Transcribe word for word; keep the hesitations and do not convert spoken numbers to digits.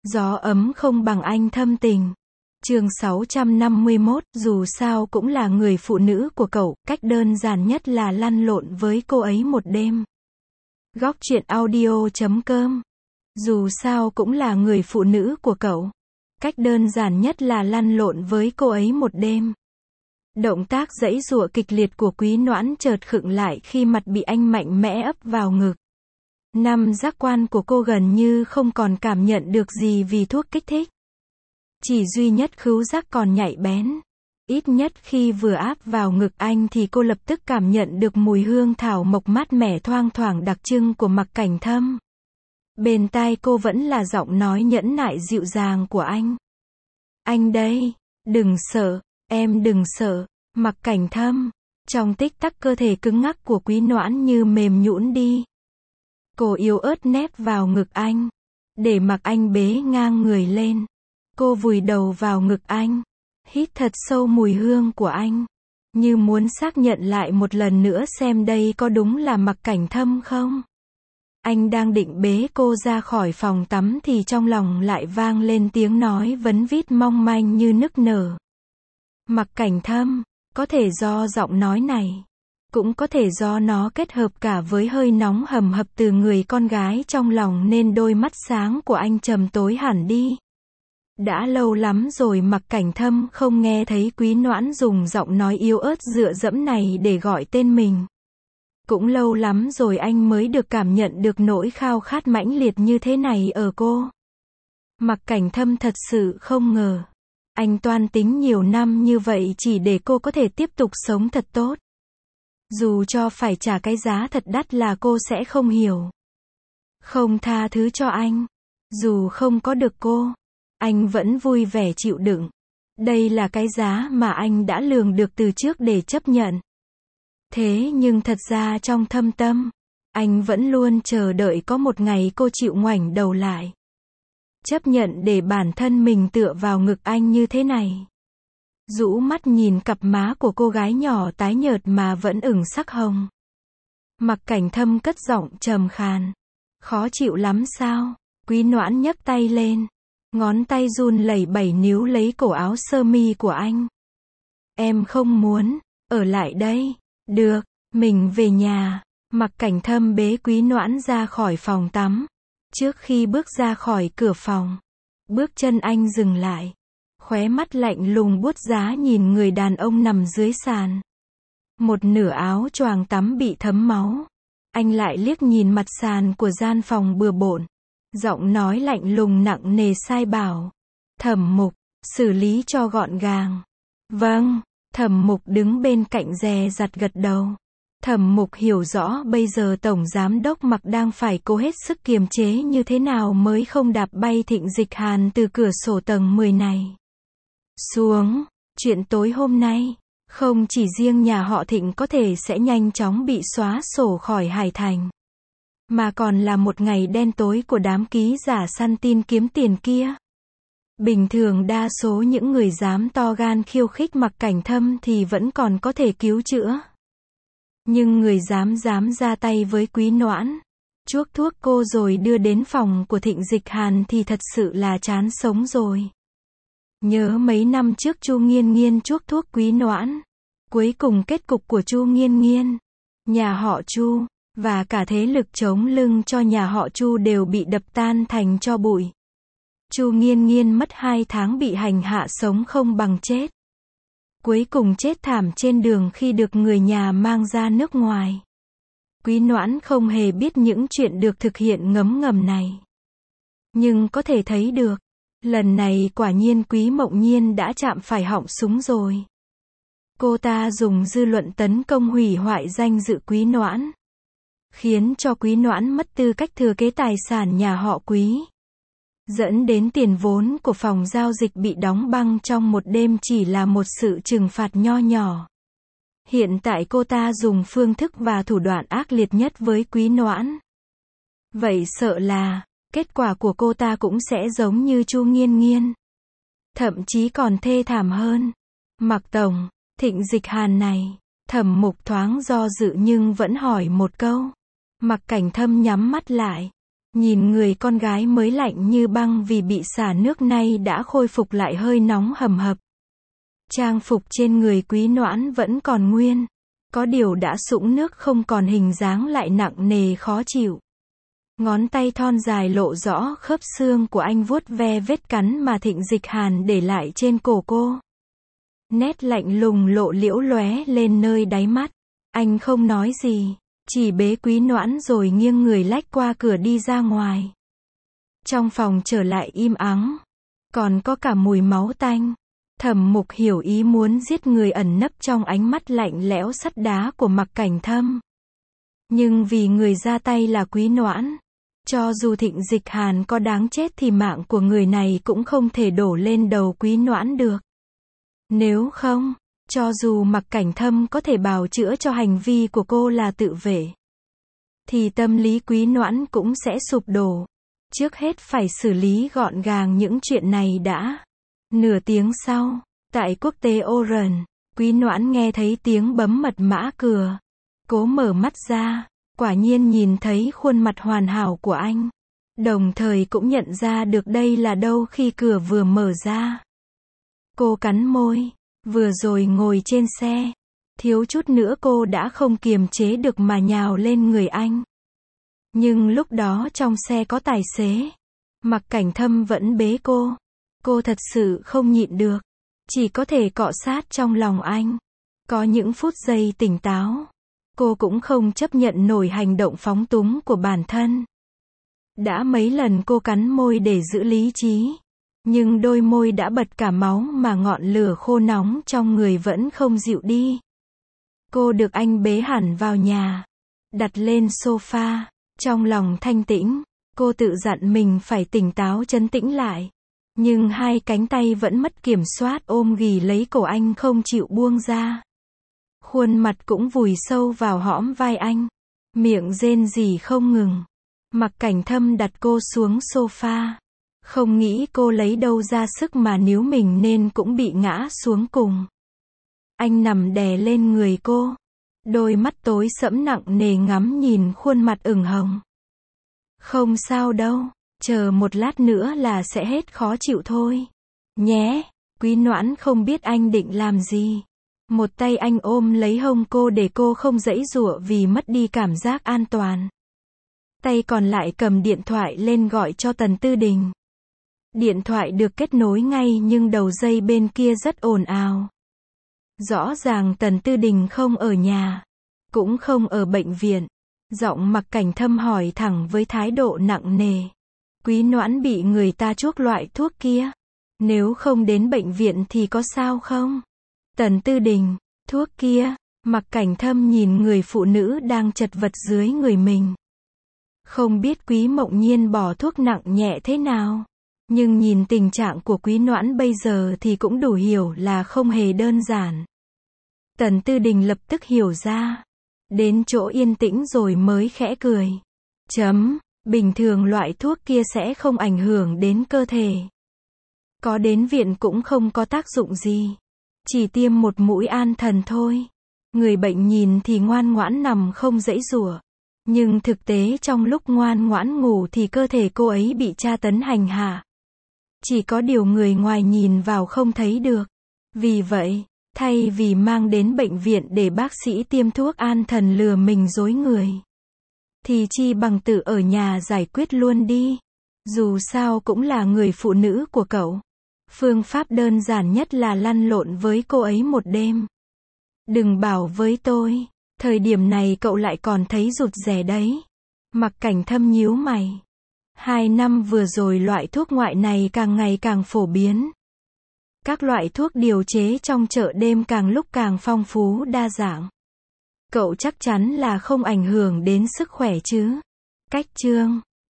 Gió ấm không bằng anh thâm tình. Chương sáu trăm năm mươi mốt, dù sao cũng là người phụ nữ của cậu, cách đơn giản nhất là lăn lộn với cô ấy một đêm. Góc truyện audio chấm com. Dù sao cũng là người phụ nữ của cậu, cách đơn giản nhất là lăn lộn với cô ấy một đêm. Động tác giãy giụa kịch liệt của Quý Noãn chợt khựng lại khi mặt bị anh mạnh mẽ ấp vào ngực. Năm giác quan của cô gần như không còn cảm nhận được gì vì thuốc kích thích. Chỉ duy nhất khứu giác còn nhạy bén. Ít nhất khi vừa áp vào ngực anh thì cô lập tức cảm nhận được mùi hương thảo mộc mát mẻ thoang thoảng đặc trưng của Mặc Cảnh Thâm. Bên tai cô vẫn là giọng nói nhẫn nại dịu dàng của anh. Anh đây, đừng sợ, em đừng sợ, Mặc Cảnh Thâm. Trong tích tắc cơ thể cứng ngắc của Quý Noãn như mềm nhũn đi. Cô yếu ớt nép vào ngực anh, để mặc anh bế ngang người lên. Cô vùi đầu vào ngực anh, hít thật sâu mùi hương của anh, như muốn xác nhận lại một lần nữa xem đây có đúng là Mặc Cảnh Thâm không. Anh đang định bế cô ra khỏi phòng tắm thì trong lòng lại vang lên tiếng nói vấn vít mong manh như nức nở. Mặc Cảnh Thâm, có thể do giọng nói này, cũng có thể do nó kết hợp cả với hơi nóng hầm hập từ người con gái trong lòng nên đôi mắt sáng của anh trầm tối hẳn đi. Đã lâu lắm rồi Mặc Cảnh Thâm không nghe thấy Quý Noãn dùng giọng nói yếu ớt dựa dẫm này để gọi tên mình. Cũng lâu lắm rồi anh mới được cảm nhận được nỗi khao khát mãnh liệt như thế này ở cô. Mặc Cảnh Thâm thật sự không ngờ. Anh toan tính nhiều năm như vậy chỉ để cô có thể tiếp tục sống thật tốt. Dù cho phải trả cái giá thật đắt là cô sẽ không hiểu. Không tha thứ cho anh. Dù không có được cô, anh vẫn vui vẻ chịu đựng. Đây là cái giá mà anh đã lường được từ trước để chấp nhận. Thế nhưng thật ra trong thâm tâm, anh vẫn luôn chờ đợi có một ngày cô chịu ngoảnh đầu lại. Chấp nhận để bản thân mình tựa vào ngực anh như thế này. Rũ mắt nhìn cặp má của cô gái nhỏ tái nhợt mà vẫn ửng sắc hồng. Mặc Cảnh Thâm cất giọng trầm khàn. Khó chịu lắm sao? Quý Noãn nhấc tay lên. Ngón tay run lẩy bẩy níu lấy cổ áo sơ mi của anh. Em không muốn ở lại đây. Được, mình về nhà. Mặc Cảnh Thâm bế Quý Noãn ra khỏi phòng tắm. Trước khi bước ra khỏi cửa phòng, bước chân anh dừng lại. Khóe mắt lạnh lùng buốt giá nhìn người đàn ông nằm dưới sàn. Một nửa áo choàng tắm bị thấm máu. Anh lại liếc nhìn mặt sàn của gian phòng bừa bộn. Giọng nói lạnh lùng nặng nề sai bảo. Thẩm Mục, xử lý cho gọn gàng. Vâng, Thẩm Mục đứng bên cạnh dè dặt gật đầu. Thẩm Mục hiểu rõ bây giờ Tổng Giám đốc Mặc đang phải cố hết sức kiềm chế như thế nào mới không đạp bay Thịnh Dịch Hàn từ cửa sổ tầng mười này. Xuống, chuyện tối hôm nay, không chỉ riêng nhà họ Thịnh có thể sẽ nhanh chóng bị xóa sổ khỏi Hải Thành, mà còn là một ngày đen tối của đám ký giả săn tin kiếm tiền kia. Bình thường đa số những người dám to gan khiêu khích Mặc Cảnh Thâm thì vẫn còn có thể cứu chữa. Nhưng người dám dám ra tay với Quý Noãn, chuốc thuốc cô rồi đưa đến phòng của Thịnh Dịch Hàn thì thật sự là chán sống rồi. Nhớ mấy năm trước Chu Nghiên Nghiên chuốc thuốc Quý Noãn. Cuối cùng kết cục của Chu Nghiên Nghiên, nhà họ Chu, và cả thế lực chống lưng cho nhà họ Chu đều bị đập tan thành tro bụi. Chu Nghiên Nghiên mất hai tháng bị hành hạ sống không bằng chết. Cuối cùng chết thảm trên đường khi được người nhà mang ra nước ngoài. Quý Noãn không hề biết những chuyện được thực hiện ngấm ngầm này. Nhưng có thể thấy được, lần này quả nhiên Quý Mộng Nhiên đã chạm phải họng súng rồi. Cô ta dùng dư luận tấn công hủy hoại danh dự Quý Noãn, khiến cho Quý Noãn mất tư cách thừa kế tài sản nhà họ Quý, dẫn đến tiền vốn của phòng giao dịch bị đóng băng trong một đêm chỉ là một sự trừng phạt nho nhỏ. Hiện tại cô ta dùng phương thức và thủ đoạn ác liệt nhất với Quý Noãn. Vậy sợ là kết quả của cô ta cũng sẽ giống như Chu Nghiên Nghiên, thậm chí còn thê thảm hơn. Mặc Tổng, Thịnh Dịch Hàn này. Thẩm Mục thoáng do dự nhưng vẫn hỏi một câu. Mặc Cảnh Thâm nhắm mắt lại, Nhìn người con gái mới lạnh như băng vì bị xả nước nay đã khôi phục lại hơi nóng hầm hập. Trang phục trên người Quý Noãn vẫn còn nguyên. Có điều đã sũng nước không còn hình dáng lại nặng nề khó chịu. Ngón tay thon dài lộ rõ khớp xương của anh vuốt ve vết cắn mà Thịnh Dịch Hàn để lại trên cổ cô. Nét lạnh lùng lộ liễu lóe lên nơi đáy mắt. Anh không nói gì, chỉ bế Quý Noãn rồi nghiêng người lách qua cửa đi ra ngoài. Trong phòng trở lại im ắng, còn có cả mùi máu tanh. Thẩm Mục hiểu ý muốn giết người ẩn nấp trong ánh mắt lạnh lẽo sắt đá của Mặc Cảnh Thâm. Nhưng vì người ra tay là Quý Noãn, cho dù Thịnh Dịch Hàn có đáng chết thì mạng của người này cũng không thể đổ lên đầu Quý Noãn được. Nếu không, cho dù Mặc Cảnh Thâm có thể bào chữa cho hành vi của cô là tự vệ, thì tâm lý Quý Noãn cũng sẽ sụp đổ. Trước hết phải xử lý gọn gàng những chuyện này đã. Nửa tiếng sau, tại quốc tế Oran, Quý Noãn nghe thấy tiếng bấm mật mã cửa. Cố mở mắt ra, quả nhiên nhìn thấy khuôn mặt hoàn hảo của anh. Đồng thời cũng nhận ra được đây là đâu khi cửa vừa mở ra. Cô cắn môi, vừa rồi ngồi trên xe, thiếu chút nữa cô đã không kiềm chế được mà nhào lên người anh. Nhưng lúc đó trong xe có tài xế. Mặc Cảnh Thâm vẫn bế cô. Cô thật sự không nhịn được, chỉ có thể cọ sát trong lòng anh. Có những phút giây tỉnh táo, cô cũng không chấp nhận nổi hành động phóng túng của bản thân. Đã mấy lần cô cắn môi để giữ lý trí, nhưng đôi môi đã bật cả máu mà ngọn lửa khô nóng trong người vẫn không dịu đi. Cô được anh bế hẳn vào nhà, đặt lên sofa, trong lòng thanh tĩnh, cô tự dặn mình phải tỉnh táo trấn tĩnh lại. Nhưng hai cánh tay vẫn mất kiểm soát ôm ghì lấy cổ anh không chịu buông ra. Khuôn mặt cũng vùi sâu vào hõm vai anh. Miệng rên rỉ không ngừng. Mặc Cảnh Thâm đặt cô xuống sofa. Không nghĩ cô lấy đâu ra sức mà níu mình nên cũng bị ngã xuống cùng. Anh nằm đè lên người cô. Đôi mắt tối sẫm nặng nề ngắm nhìn khuôn mặt ửng hồng. Không sao đâu. Chờ một lát nữa là sẽ hết khó chịu thôi. Nhé, Quý Noãn không biết anh định làm gì. Một tay anh ôm lấy hông cô để cô không giãy giụa vì mất đi cảm giác an toàn. Tay còn lại cầm điện thoại lên gọi cho Tần Tư Đình. Điện thoại được kết nối ngay nhưng đầu dây bên kia rất ồn ào. Rõ ràng Tần Tư Đình không ở nhà, cũng không ở bệnh viện. Giọng Mặc Cảnh Thâm hỏi thẳng với thái độ nặng nề. Quý Noãn bị người ta chuốc loại thuốc kia. Nếu không đến bệnh viện thì có sao không? Tần Tư Đình, thuốc kia. Mặc Cảnh Thâm nhìn người phụ nữ đang chật vật dưới người mình. Không biết Quý Mộng Nhiên bỏ thuốc nặng nhẹ thế nào. Nhưng nhìn tình trạng của Quý Noãn bây giờ thì cũng đủ hiểu là không hề đơn giản. Tần Tư Đình lập tức hiểu ra. Đến chỗ yên tĩnh rồi mới khẽ cười. Chấm. Bình thường loại thuốc kia sẽ không ảnh hưởng đến cơ thể. Có đến viện cũng không có tác dụng gì. Chỉ tiêm một mũi an thần thôi. Người bệnh nhìn thì ngoan ngoãn nằm không giãy giụa. Nhưng thực tế trong lúc ngoan ngoãn ngủ thì cơ thể cô ấy bị tra tấn hành hạ. Chỉ có điều người ngoài nhìn vào không thấy được. Vì vậy, thay vì mang đến bệnh viện để bác sĩ tiêm thuốc an thần lừa mình dối người, thì chi bằng tự ở nhà giải quyết luôn đi. Dù sao cũng là người phụ nữ của cậu. Phương pháp đơn giản nhất là lăn lộn với cô ấy một đêm. Đừng bảo với tôi, thời điểm này cậu lại còn thấy rụt rè đấy. Mặc Cảnh Thâm nhíu mày. Hai năm vừa rồi loại thuốc ngoại này càng ngày càng phổ biến. Các loại thuốc điều chế trong chợ đêm càng lúc càng phong phú đa dạng. Cậu chắc chắn là không ảnh hưởng đến sức khỏe chứ? Cách chương